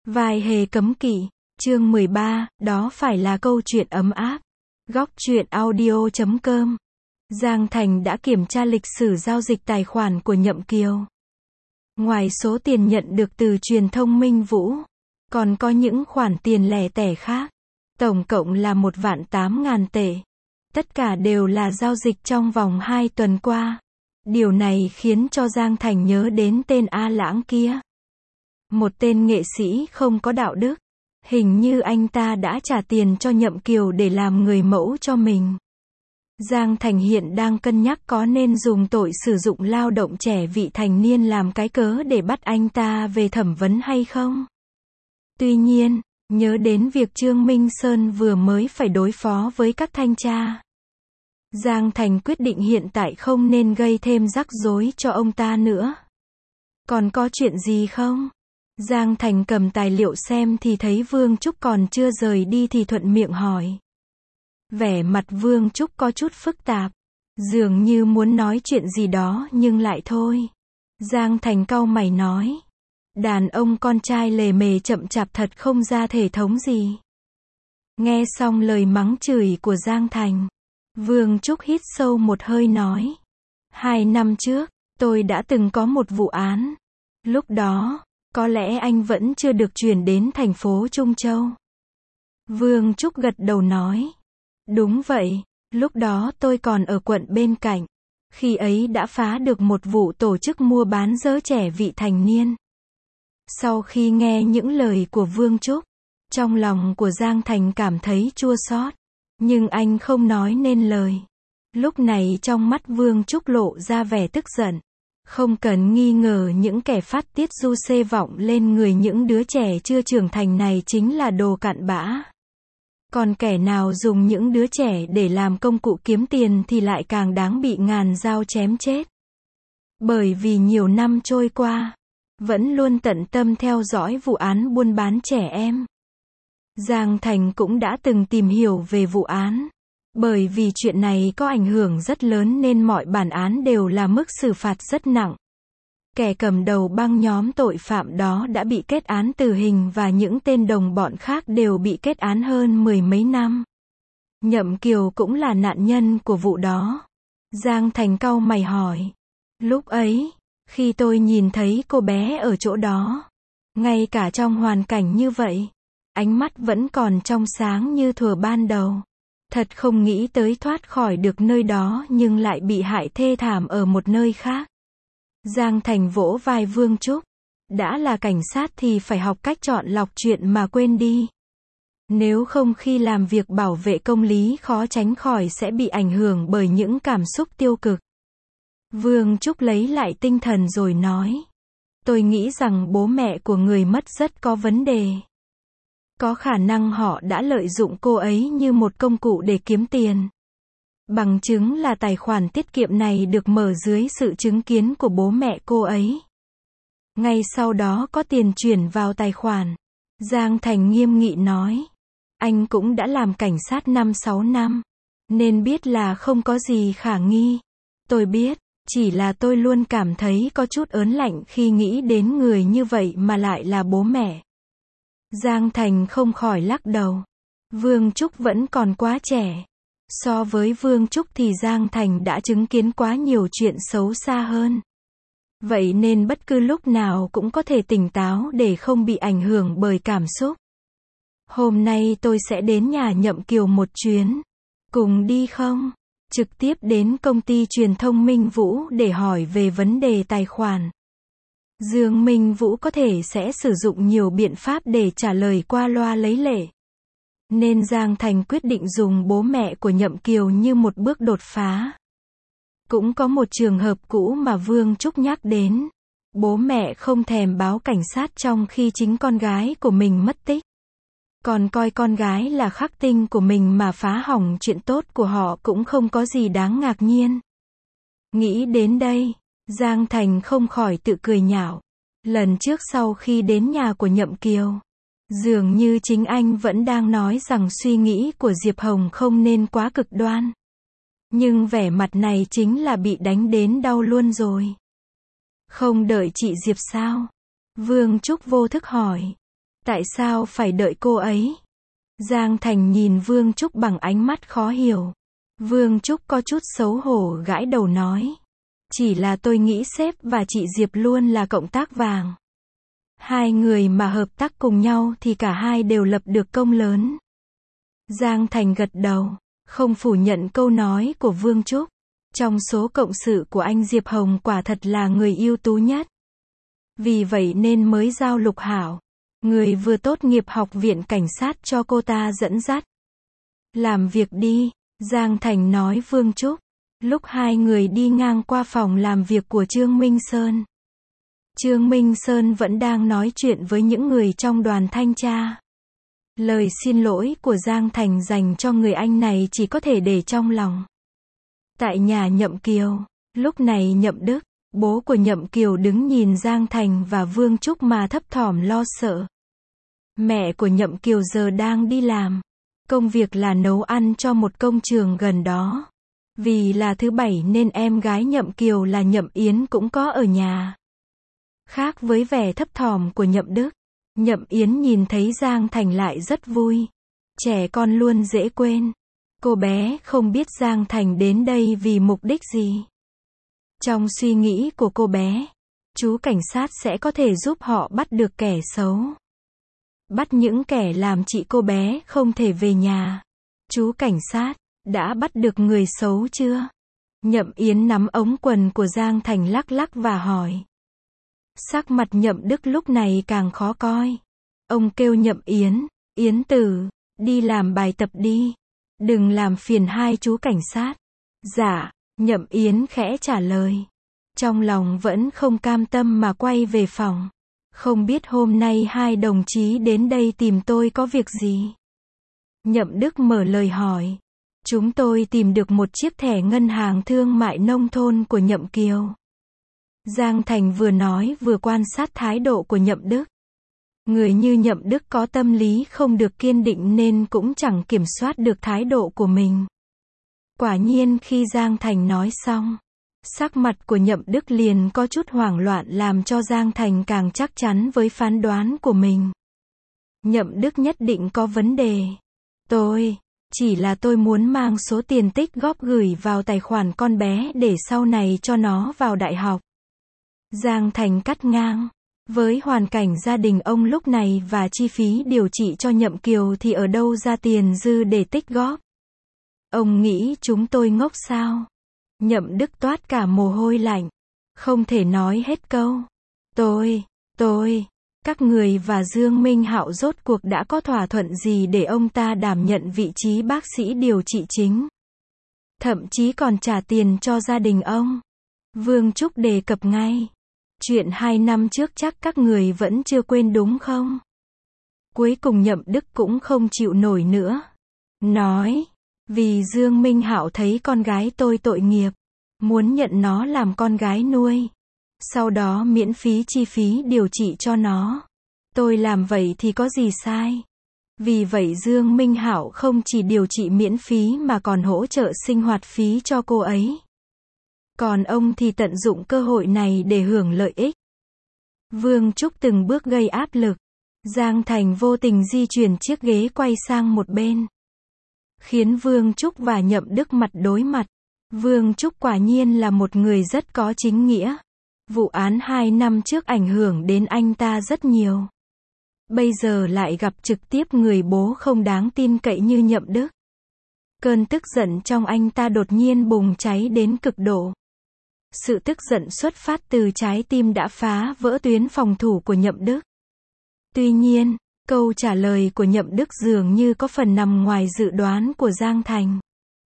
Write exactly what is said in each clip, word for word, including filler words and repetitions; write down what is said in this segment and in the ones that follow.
Vai hề cấm kỵ, chương mười ba, đó phải là câu chuyện ấm áp. Góc truyện audio chấm com. Giang Thành đã kiểm tra lịch sử giao dịch tài khoản của Nhậm Kiều. Ngoài số tiền nhận được từ truyền thông Minh Vũ, còn có những khoản tiền lẻ tẻ khác. Tổng cộng là một vạn tám ngàn tệ. Tất cả đều là giao dịch trong vòng hai tuần qua. Điều này khiến cho Giang Thành nhớ đến tên A Lãng kia. Một tên nghệ sĩ không có đạo đức. Hình như anh ta đã trả tiền cho Nhậm Kiều để làm người mẫu cho mình. Giang Thành hiện đang cân nhắc có nên dùng tội sử dụng lao động trẻ vị thành niên làm cái cớ để bắt anh ta về thẩm vấn hay không. Tuy nhiên, nhớ đến việc Trương Minh Sơn vừa mới phải đối phó với các thanh tra, Giang Thành quyết định hiện tại không nên gây thêm rắc rối cho ông ta nữa. Còn có chuyện gì không? Giang Thành cầm tài liệu xem thì thấy Vương Trúc còn chưa rời đi thì thuận miệng hỏi. Vẻ mặt Vương Trúc có chút phức tạp, dường như muốn nói chuyện gì đó nhưng lại thôi. Giang Thành cau mày nói. Đàn ông con trai lề mề chậm chạp thật không ra thể thống gì. Nghe xong lời mắng chửi của Giang Thành, Vương Trúc hít sâu một hơi nói. Hai năm trước, tôi đã từng có một vụ án. Lúc đó, có lẽ anh vẫn chưa được chuyển đến thành phố Trung Châu. Vương Trúc gật đầu nói. Đúng vậy, lúc đó tôi còn ở quận bên cạnh. Khi ấy đã phá được một vụ tổ chức mua bán giới trẻ vị thành niên. Sau khi nghe những lời của Vương Trúc, trong lòng của Giang Thành cảm thấy chua xót, nhưng anh không nói nên lời. Lúc này trong mắt Vương Trúc lộ ra vẻ tức giận. Không cần nghi ngờ những kẻ phát tiết du xê vọng lên người những đứa trẻ chưa trưởng thành này chính là đồ cặn bã. Còn kẻ nào dùng những đứa trẻ để làm công cụ kiếm tiền thì lại càng đáng bị ngàn dao chém chết. Bởi vì nhiều năm trôi qua, vẫn luôn tận tâm theo dõi vụ án buôn bán trẻ em. Giang Thành cũng đã từng tìm hiểu về vụ án. Bởi vì chuyện này có ảnh hưởng rất lớn nên mọi bản án đều là mức xử phạt rất nặng. Kẻ cầm đầu băng nhóm tội phạm đó đã bị kết án tử hình và những tên đồng bọn khác đều bị kết án hơn mười mấy năm. Nhậm Kiều cũng là nạn nhân của vụ đó. Giang Thành cau mày hỏi. Lúc ấy, khi tôi nhìn thấy cô bé ở chỗ đó, ngay cả trong hoàn cảnh như vậy, ánh mắt vẫn còn trong sáng như thuở ban đầu. Thật không nghĩ tới thoát khỏi được nơi đó nhưng lại bị hại thê thảm ở một nơi khác. Giang Thành vỗ vai Vương Trúc. Đã là cảnh sát thì phải học cách chọn lọc chuyện mà quên đi. Nếu không khi làm việc bảo vệ công lý khó tránh khỏi sẽ bị ảnh hưởng bởi những cảm xúc tiêu cực. Vương Trúc lấy lại tinh thần rồi nói. Tôi nghĩ rằng bố mẹ của người mất rất có vấn đề. Có khả năng họ đã lợi dụng cô ấy như một công cụ để kiếm tiền. Bằng chứng là tài khoản tiết kiệm này được mở dưới sự chứng kiến của bố mẹ cô ấy. Ngay sau đó có tiền chuyển vào tài khoản. Giang Thành nghiêm nghị nói. Anh cũng đã làm cảnh sát năm sáu năm, nên biết là không có gì khả nghi. Tôi biết, chỉ là tôi luôn cảm thấy có chút ớn lạnh khi nghĩ đến người như vậy mà lại là bố mẹ. Giang Thành không khỏi lắc đầu. Vương Trúc vẫn còn quá trẻ. So với Vương Trúc thì Giang Thành đã chứng kiến quá nhiều chuyện xấu xa hơn. Vậy nên bất cứ lúc nào cũng có thể tỉnh táo để không bị ảnh hưởng bởi cảm xúc. Hôm nay tôi sẽ đến nhà Nhậm Kiều một chuyến. Cùng đi không? Trực tiếp đến công ty truyền thông Minh Vũ để hỏi về vấn đề tài khoản. Dương Minh Vũ có thể sẽ sử dụng nhiều biện pháp để trả lời qua loa lấy lệ. Nên Giang Thành quyết định dùng bố mẹ của Nhậm Kiều như một bước đột phá. Cũng có một trường hợp cũ mà Vương Trúc nhắc đến. Bố mẹ không thèm báo cảnh sát trong khi chính con gái của mình mất tích. Còn coi con gái là khắc tinh của mình mà phá hỏng chuyện tốt của họ cũng không có gì đáng ngạc nhiên. Nghĩ đến đây, Giang Thành không khỏi tự cười nhạo. Lần trước sau khi đến nhà của Nhậm Kiều, dường như chính anh vẫn đang nói rằng suy nghĩ của Diệp Hồng không nên quá cực đoan. Nhưng vẻ mặt này chính là bị đánh đến đau luôn rồi. Không đợi chị Diệp sao? Vương Trúc vô thức hỏi. Tại sao phải đợi cô ấy? Giang Thành nhìn Vương Trúc bằng ánh mắt khó hiểu. Vương Trúc có chút xấu hổ gãi đầu nói. Chỉ là tôi nghĩ sếp và chị Diệp luôn là cộng tác vàng. Hai người mà hợp tác cùng nhau thì cả hai đều lập được công lớn. Giang Thành gật đầu, không phủ nhận câu nói của Vương Trúc. Trong số cộng sự của anh Diệp Hồng quả thật là người ưu tú nhất. Vì vậy nên mới giao Lục Hảo, người vừa tốt nghiệp học viện cảnh sát cho cô ta dẫn dắt. Làm việc đi, Giang Thành nói Vương Trúc. Lúc hai người đi ngang qua phòng làm việc của Trương Minh Sơn. Trương Minh Sơn vẫn đang nói chuyện với những người trong đoàn thanh tra. Lời xin lỗi của Giang Thành dành cho người anh này chỉ có thể để trong lòng. Tại nhà Nhậm Kiều, lúc này Nhậm Đức, bố của Nhậm Kiều đứng nhìn Giang Thành và Vương Trúc mà thấp thỏm lo sợ. Mẹ của Nhậm Kiều giờ đang đi làm. Công việc là nấu ăn cho một công trường gần đó. Vì là thứ bảy nên em gái Nhậm Kiều là Nhậm Yến cũng có ở nhà. Khác với vẻ thấp thỏm của Nhậm Đức, Nhậm Yến nhìn thấy Giang Thành lại rất vui. Trẻ con luôn dễ quên. Cô bé không biết Giang Thành đến đây vì mục đích gì. Trong suy nghĩ của cô bé, chú cảnh sát sẽ có thể giúp họ bắt được kẻ xấu. Bắt những kẻ làm chị cô bé không thể về nhà. Chú cảnh sát, đã bắt được người xấu chưa? Nhậm Yến nắm ống quần của Giang Thành lắc lắc và hỏi. Sắc mặt Nhậm Đức lúc này càng khó coi. Ông kêu Nhậm Yến, Yến tử, đi làm bài tập đi. Đừng làm phiền hai chú cảnh sát. Dạ, Nhậm Yến khẽ trả lời. Trong lòng vẫn không cam tâm mà quay về phòng. Không biết hôm nay hai đồng chí đến đây tìm tôi có việc gì? Nhậm Đức mở lời hỏi. Chúng tôi tìm được một chiếc thẻ ngân hàng thương mại nông thôn của Nhậm Kiều. Giang Thành vừa nói vừa quan sát thái độ của Nhậm Đức. Người như Nhậm Đức có tâm lý không được kiên định nên cũng chẳng kiểm soát được thái độ của mình. Quả nhiên khi Giang Thành nói xong, sắc mặt của Nhậm Đức liền có chút hoảng loạn làm cho Giang Thành càng chắc chắn với phán đoán của mình. Nhậm Đức nhất định có vấn đề. Tôi, chỉ là tôi muốn mang số tiền tích góp gửi vào tài khoản con bé để sau này cho nó vào đại học. Giang Thành cắt ngang. Với hoàn cảnh gia đình ông lúc này và chi phí điều trị cho Nhậm Kiều thì ở đâu ra tiền dư để tích góp? Ông nghĩ chúng tôi ngốc sao? Nhậm Đức toát cả mồ hôi lạnh. Không thể nói hết câu. Tôi, tôi, các người và Dương Minh Hạo rốt cuộc đã có thỏa thuận gì để ông ta đảm nhận vị trí bác sĩ điều trị chính? Thậm chí còn trả tiền cho gia đình ông. Vương Trúc đề cập ngay. Chuyện hai năm trước chắc các người vẫn chưa quên đúng không? Cuối cùng Nhậm Đức cũng không chịu nổi nữa. Nói, vì Dương Minh Hạo thấy con gái tôi tội nghiệp, muốn nhận nó làm con gái nuôi. Sau đó miễn phí chi phí điều trị cho nó. Tôi làm vậy thì có gì sai? Vì vậy Dương Minh Hạo không chỉ điều trị miễn phí mà còn hỗ trợ sinh hoạt phí cho cô ấy. Còn ông thì tận dụng cơ hội này để hưởng lợi ích. Vương Trúc từng bước gây áp lực. Giang Thành vô tình di chuyển chiếc ghế quay sang một bên. Khiến Vương Trúc và Nhậm Đức mặt đối mặt. Vương Trúc quả nhiên là một người rất có chính nghĩa. Vụ án hai năm trước ảnh hưởng đến anh ta rất nhiều. Bây giờ lại gặp trực tiếp người bố không đáng tin cậy như Nhậm Đức. Cơn tức giận trong anh ta đột nhiên bùng cháy đến cực độ. Sự tức giận xuất phát từ trái tim đã phá vỡ tuyến phòng thủ của Nhậm Đức. Tuy nhiên, câu trả lời của Nhậm Đức dường như có phần nằm ngoài dự đoán của Giang Thành.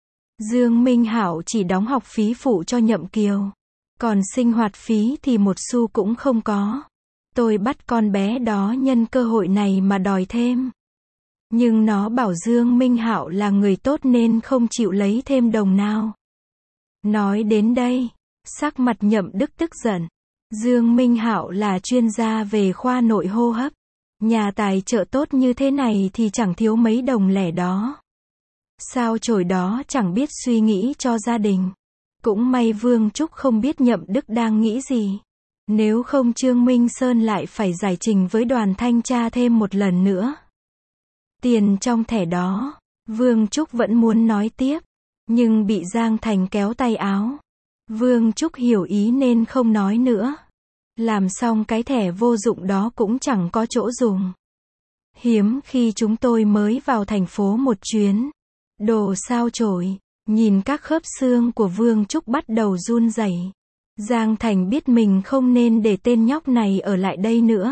Dương Minh Hạo chỉ đóng học phí phụ cho Nhậm Kiều. Còn sinh hoạt phí thì một xu cũng không có. Tôi bắt con bé đó nhân cơ hội này mà đòi thêm. Nhưng nó bảo Dương Minh Hạo là người tốt nên không chịu lấy thêm đồng nào. Nói đến đây, sắc mặt Nhậm Đức tức giận. Dương Minh Hạo là chuyên gia về khoa nội hô hấp. Nhà tài trợ tốt như thế này thì chẳng thiếu mấy đồng lẻ đó. Sao chổi đó chẳng biết suy nghĩ cho gia đình. Cũng may Vương Trúc không biết Nhậm Đức đang nghĩ gì. Nếu không Trương Minh Sơn lại phải giải trình với đoàn thanh tra thêm một lần nữa. Tiền trong thẻ đó, Vương Trúc vẫn muốn nói tiếp, nhưng bị Giang Thành kéo tay áo. Vương Trúc hiểu ý nên không nói nữa. Làm xong cái thẻ vô dụng đó cũng chẳng có chỗ dùng. Hiếm khi chúng tôi mới vào thành phố một chuyến. Đồ sao chổi, nhìn các khớp xương của Vương Trúc bắt đầu run rẩy. Giang Thành biết mình không nên để tên nhóc này ở lại đây nữa.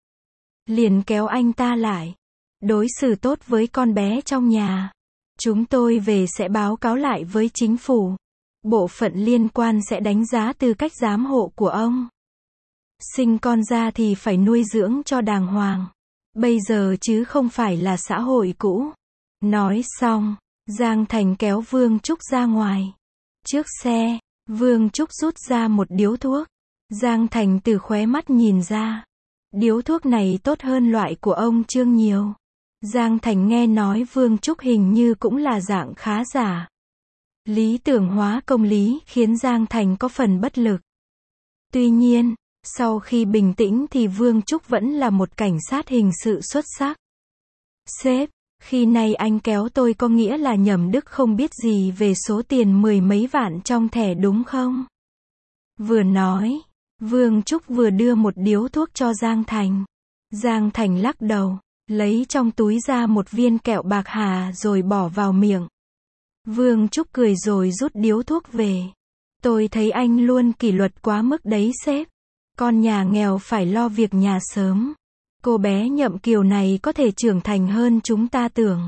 Liền kéo anh ta lại. Đối xử tốt với con bé trong nhà. Chúng tôi về sẽ báo cáo lại với chính phủ. Bộ phận liên quan sẽ đánh giá tư cách giám hộ của ông. Sinh con ra thì phải nuôi dưỡng cho đàng hoàng. Bây giờ chứ không phải là xã hội cũ. Nói xong, Giang Thành kéo Vương Trúc ra ngoài. Trước xe, Vương Trúc rút ra một điếu thuốc. Giang Thành từ khóe mắt nhìn ra. Điếu thuốc này tốt hơn loại của ông Trương nhiều. Giang Thành nghe nói Vương Trúc hình như cũng là dạng khá giả. Lý tưởng hóa công lý khiến Giang Thành có phần bất lực. Tuy nhiên, sau khi bình tĩnh thì Vương Trúc vẫn là một cảnh sát hình sự xuất sắc. Sếp, khi này anh kéo tôi có nghĩa là Nhậm Đức không biết gì về số tiền mười mấy vạn trong thẻ đúng không? Vừa nói, Vương Trúc vừa đưa một điếu thuốc cho Giang Thành. Giang Thành lắc đầu, lấy trong túi ra một viên kẹo bạc hà rồi bỏ vào miệng. Vương Trúc cười rồi rút điếu thuốc về. Tôi thấy anh luôn kỷ luật quá mức đấy sếp. Con nhà nghèo phải lo việc nhà sớm. Cô bé Nhậm Kiều này có thể trưởng thành hơn chúng ta tưởng.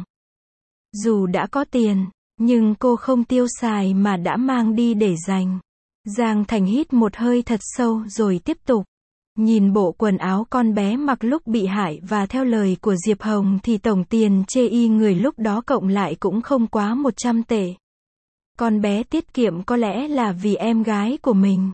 Dù đã có tiền, nhưng cô không tiêu xài mà đã mang đi để dành. Giang Thành hít một hơi thật sâu rồi tiếp tục. Nhìn bộ quần áo con bé mặc lúc bị hại và theo lời của Diệp Hồng thì tổng tiền chê y người lúc đó cộng lại cũng không quá một trăm tệ. Con bé tiết kiệm có lẽ là vì em gái của mình.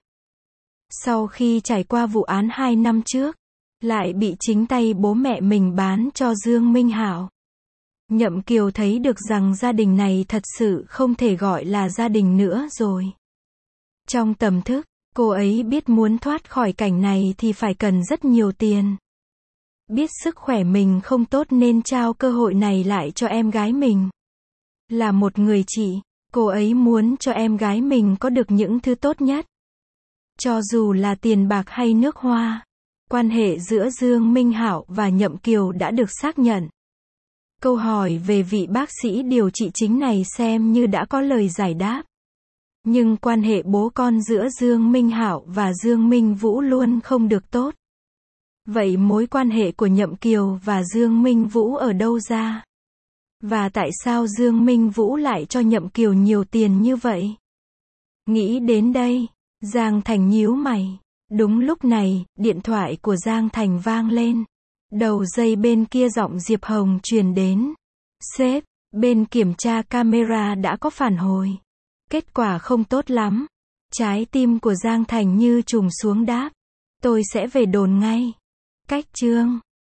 Sau khi trải qua vụ án hai năm trước, lại bị chính tay bố mẹ mình bán cho Dương Minh Hảo. Nhậm Kiều thấy được rằng gia đình này thật sự không thể gọi là gia đình nữa rồi. Trong tầm thức, cô ấy biết muốn thoát khỏi cảnh này thì phải cần rất nhiều tiền. Biết sức khỏe mình không tốt nên trao cơ hội này lại cho em gái mình. Là một người chị, cô ấy muốn cho em gái mình có được những thứ tốt nhất. Cho dù là tiền bạc hay nước hoa, quan hệ giữa Dương Minh Hảo và Nhậm Kiều đã được xác nhận. Câu hỏi về vị bác sĩ điều trị chính này xem như đã có lời giải đáp. Nhưng quan hệ bố con giữa Dương Minh Hảo và Dương Minh Vũ luôn không được tốt. Vậy mối quan hệ của Nhậm Kiều và Dương Minh Vũ ở đâu ra? Và tại sao Dương Minh Vũ lại cho Nhậm Kiều nhiều tiền như vậy? Nghĩ đến đây, Giang Thành nhíu mày. Đúng lúc này, điện thoại của Giang Thành vang lên. Đầu dây bên kia giọng Diệp Hồng truyền đến. Sếp, bên kiểm tra camera đã có phản hồi. Kết quả không tốt lắm. Trái tim của Giang Thành như trùng xuống đáp. Tôi sẽ về đồn ngay. Cách chương